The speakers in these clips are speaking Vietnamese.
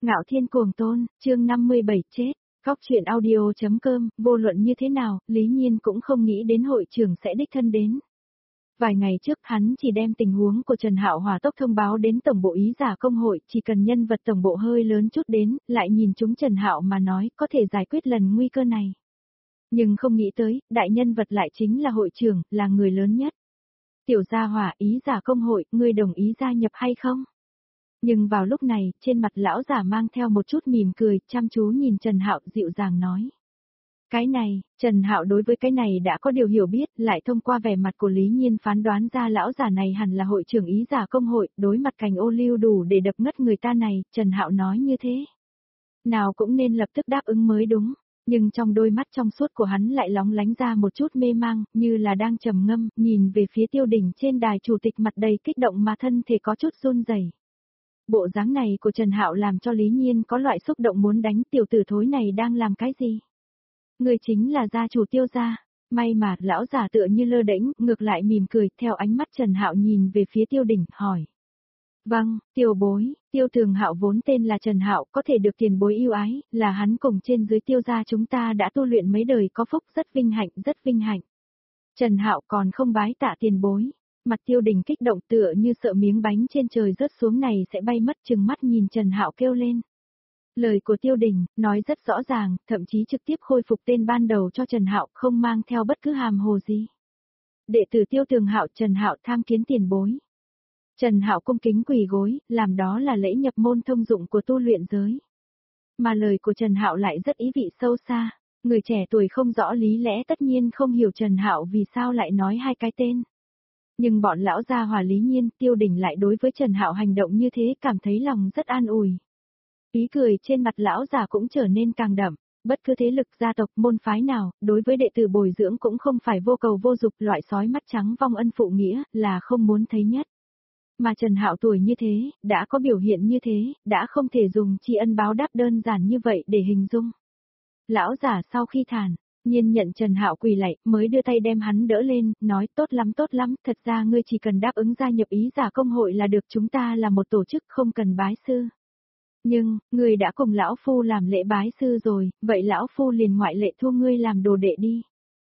Ngạo Thiên Cuồng Tôn, chương 57 chết. Góc truyện audio.com, vô luận như thế nào, Lý Nhiên cũng không nghĩ đến hội trưởng sẽ đích thân đến. Vài ngày trước hắn chỉ đem tình huống của Trần Hạo hỏa tốc thông báo đến tổng bộ ý giả công hội, chỉ cần nhân vật tổng bộ hơi lớn chút đến, lại nhìn chúng Trần Hạo mà nói, có thể giải quyết lần nguy cơ này. Nhưng không nghĩ tới, đại nhân vật lại chính là hội trưởng, là người lớn nhất. Tiểu gia hỏa ý giả công hội, ngươi đồng ý gia nhập hay không? Nhưng vào lúc này, trên mặt lão giả mang theo một chút mỉm cười, chăm chú nhìn Trần Hạo dịu dàng nói. Cái này, Trần Hạo đối với cái này đã có điều hiểu biết, lại thông qua vẻ mặt của Lý Nhiên phán đoán ra lão giả này hẳn là hội trưởng ý giả công hội, đối mặt cành ô liu đủ để đập ngất người ta này, Trần Hạo nói như thế. Nào cũng nên lập tức đáp ứng mới đúng, nhưng trong đôi mắt trong suốt của hắn lại lóng lánh ra một chút mê mang, như là đang trầm ngâm, nhìn về phía Tiêu Đình trên đài chủ tịch mặt đầy kích động mà thân thể có chút run rẩy. Bộ dáng này của Trần Hạo làm cho Lý Nhiên có loại xúc động muốn đánh tiểu tử thối này đang làm cái gì. Người chính là gia chủ Tiêu gia, may mà lão giả tựa như lơ đễnh, ngược lại mỉm cười, theo ánh mắt Trần Hạo nhìn về phía Tiêu Đình, hỏi. Vâng, tiểu bối, Tiêu Thường Hạo vốn tên là Trần Hạo, có thể được tiền bối yêu ái, là hắn cùng trên dưới Tiêu gia chúng ta đã tu luyện mấy đời có phúc, rất vinh hạnh, rất vinh hạnh. Trần Hạo còn không bái tạ tiền bối. Mặt Tiêu Đình kích động tựa như sợ miếng bánh trên trời rớt xuống này sẽ bay mất, chừng mắt nhìn Trần Hạo kêu lên. Lời của Tiêu Đình, nói rất rõ ràng, thậm chí trực tiếp khôi phục tên ban đầu cho Trần Hạo, không mang theo bất cứ hàm hồ gì. Đệ tử Tiêu Thường Hạo Trần Hạo tham kiến tiền bối. Trần Hạo cung kính quỳ gối, làm đó là lễ nhập môn thông dụng của tu luyện giới. Mà lời của Trần Hạo lại rất ý vị sâu xa, người trẻ tuổi không rõ lý lẽ tất nhiên không hiểu Trần Hạo vì sao lại nói hai cái tên. Nhưng bọn lão gia hòa Lý Nhiên, Tiêu Đình lại đối với Trần Hạo hành động như thế cảm thấy lòng rất an ủi. Ý cười trên mặt lão già cũng trở nên càng đậm, bất cứ thế lực gia tộc môn phái nào, đối với đệ tử bồi dưỡng cũng không phải vô cầu vô dục, loại sói mắt trắng vong ân phụ nghĩa, là không muốn thấy nhất. Mà Trần Hạo tuổi như thế, đã có biểu hiện như thế, đã không thể dùng tri ân báo đáp đơn giản như vậy để hình dung. Lão giả sau khi thản Nhiên nhận Trần Hạo quỳ lạy, mới đưa tay đem hắn đỡ lên, nói tốt lắm, thật ra ngươi chỉ cần đáp ứng gia nhập ý giả công hội là được, chúng ta là một tổ chức không cần bái sư. Nhưng, ngươi đã cùng lão phu làm lễ bái sư rồi, vậy lão phu liền ngoại lệ thu ngươi làm đồ đệ đi.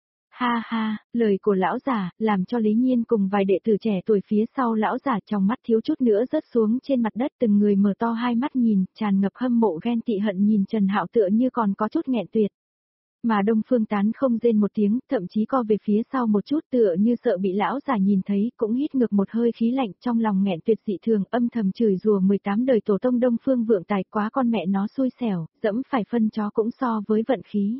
Ha ha, lời của lão giả, làm cho Lý Nhiên cùng vài đệ tử trẻ tuổi phía sau lão giả trong mắt thiếu chút nữa rớt xuống trên mặt đất, từng người mở to hai mắt nhìn, tràn ngập hâm mộ ghen tị hận nhìn Trần Hạo tựa như còn có chút nghẹn tuyệt. Mà Đông Phương Tán không rên một tiếng, thậm chí co về phía sau một chút tựa như sợ bị lão giả nhìn thấy, cũng hít ngược một hơi khí lạnh, trong lòng nghẹn tuyệt dị thường, âm thầm chửi rủa 18 đời tổ tông Đông Phương Vượng Tài, quá con mẹ nó xui xẻo, dẫm phải phân chó cũng so với vận khí.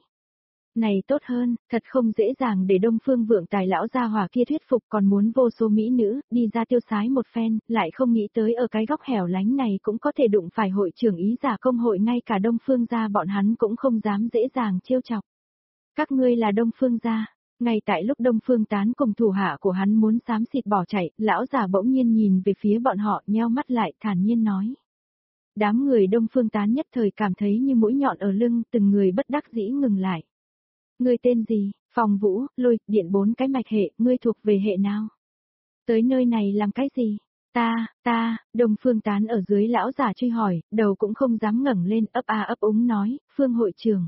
Này tốt hơn, thật không dễ dàng để Đông Phương Vượng Tài lão gia hỏa kia thuyết phục, còn muốn vô số mỹ nữ, đi ra tiêu sái một phen, lại không nghĩ tới ở cái góc hẻo lánh này cũng có thể đụng phải hội trưởng ý giả công hội, ngay cả Đông Phương gia bọn hắn cũng không dám dễ dàng trêu chọc. Các ngươi là Đông Phương gia. Ngay tại lúc Đông Phương Tán cùng thủ hạ của hắn muốn xám xịt bỏ chạy, lão giả bỗng nhiên nhìn về phía bọn họ, nheo mắt lại, thản nhiên nói. Đám người Đông Phương Tán nhất thời cảm thấy như mũi nhọn ở lưng, từng người bất đắc dĩ ngừng lại. Ngươi tên gì? Phong Vũ, Lôi, Điện, 4 cái mạch hệ, ngươi thuộc về hệ nào? Tới nơi này làm cái gì? Ta, Đông Phương Tán ở dưới lão giả truy hỏi, đầu cũng không dám ngẩng lên, ấp a ấp úng nói, Phương hội trưởng.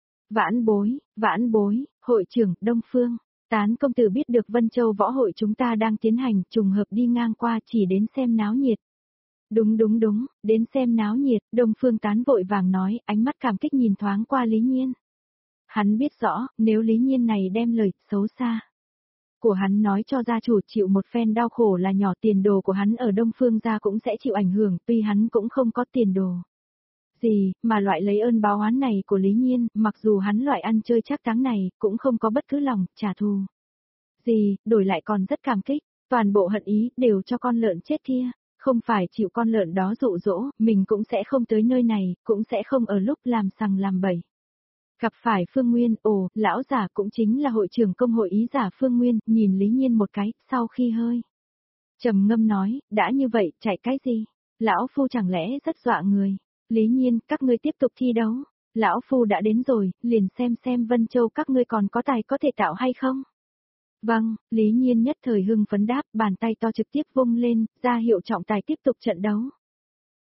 Vãn bối, hội trưởng, Đông Phương. Tán công tử biết được Vân Châu võ hội chúng ta đang tiến hành, trùng hợp đi ngang qua chỉ đến xem náo nhiệt. Đúng, đến xem náo nhiệt, Đông Phương Tán vội vàng nói, ánh mắt cảm kích nhìn thoáng qua Lý Nhiên. Hắn biết rõ, nếu Lý Nhiên này đem lời xấu xa của hắn nói cho gia chủ chịu một phen đau khổ là nhỏ, tiền đồ của hắn ở Đông Phương gia cũng sẽ chịu ảnh hưởng, tuy hắn cũng không có tiền đồ gì, mà loại lấy ơn báo oán này của Lý Nhiên, mặc dù hắn loại ăn chơi trác táng này, cũng không có bất cứ lòng trả thù gì, đổi lại còn rất cảm kích, toàn bộ hận ý đều cho con lợn chết kia, không phải chịu con lợn đó dụ dỗ, mình cũng sẽ không tới nơi này, cũng sẽ không ở lúc làm sằng làm bậy. Gặp phải Phương Nguyên, lão giả cũng chính là hội trưởng công hội ý giả Phương Nguyên, nhìn Lý Nhiên một cái, sau khi hơi trầm ngâm nói, đã như vậy, chạy cái gì? Lão phu chẳng lẽ rất dọa người? Lý Nhiên, các ngươi tiếp tục thi đấu. Lão phu đã đến rồi, liền xem Vân Châu các ngươi còn có tài có thể tạo hay không? Vâng, Lý Nhiên nhất thời hưng phấn đáp, bàn tay to trực tiếp vung lên, ra hiệu trọng tài tiếp tục trận đấu.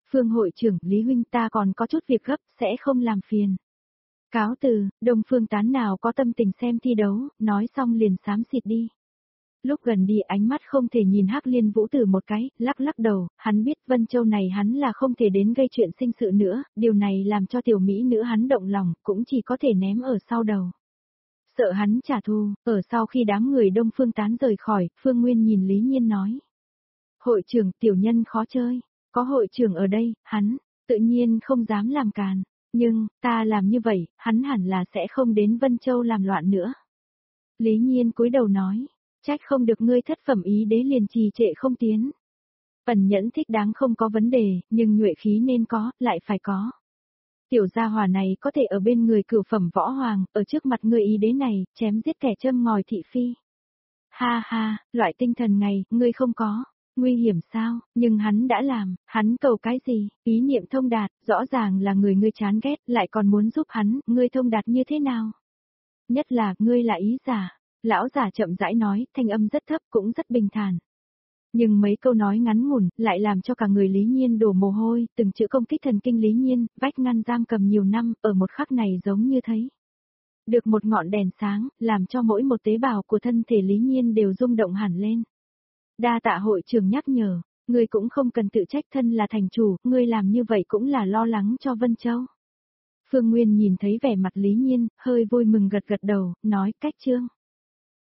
Phương hội trưởng, Lý huynh ta còn có chút việc gấp, sẽ không làm phiền. Cáo từ, Đông Phương Tán nào có tâm tình xem thi đấu, nói xong liền xám xịt đi. Lúc gần đi ánh mắt không thể nhìn Hắc Liên Vũ Tử một cái, lắc lắc đầu, hắn biết Vân Châu này hắn là không thể đến gây chuyện sinh sự nữa, điều này làm cho tiểu mỹ nữ hắn động lòng, cũng chỉ có thể ném ở sau đầu. Sợ hắn trả thù, ở sau khi đám người Đông Phương Tán rời khỏi, Phương Nguyên nhìn Lý Nhiên nói. Hội trưởng, tiểu nhân khó chơi, có hội trưởng ở đây, hắn, tự nhiên không dám làm càn, nhưng, ta làm như vậy, hắn hẳn là sẽ không đến Vân Châu làm loạn nữa. Lý Nhiên cúi đầu nói, trách không được ngươi thất phẩm ý đế liền trì trệ không tiến. Ẩn nhẫn thích đáng không có vấn đề, nhưng nhuệ khí nên có, lại phải có. Tiểu gia hỏa này có thể ở bên người cửu phẩm võ hoàng, ở trước mặt người ý đế này, chém giết kẻ châm ngòi thị phi. Ha ha, loại tinh thần này, ngươi không có. Nguy hiểm sao, nhưng hắn đã làm, hắn cầu cái gì, ý niệm thông đạt, rõ ràng là người ngươi chán ghét, lại còn muốn giúp hắn, ngươi thông đạt như thế nào? Nhất là, ngươi là ý giả. Lão giả chậm rãi nói, thanh âm rất thấp cũng rất bình thản. Nhưng mấy câu nói ngắn ngủn, lại làm cho cả người Lý Nhiên đổ mồ hôi, từng chữ công kích thần kinh Lý Nhiên, vách ngăn giam cầm nhiều năm, ở một khắc này giống như thấy. Được một ngọn đèn sáng, làm cho mỗi một tế bào của thân thể Lý Nhiên đều rung động hẳn lên. Đa tạ hội trưởng nhắc nhở, ngươi cũng không cần tự trách thân là thành chủ, ngươi làm như vậy cũng là lo lắng cho Vân Châu. Phương Nguyên nhìn thấy vẻ mặt Lý Nhiên, hơi vui mừng gật gật đầu, nói cách chương.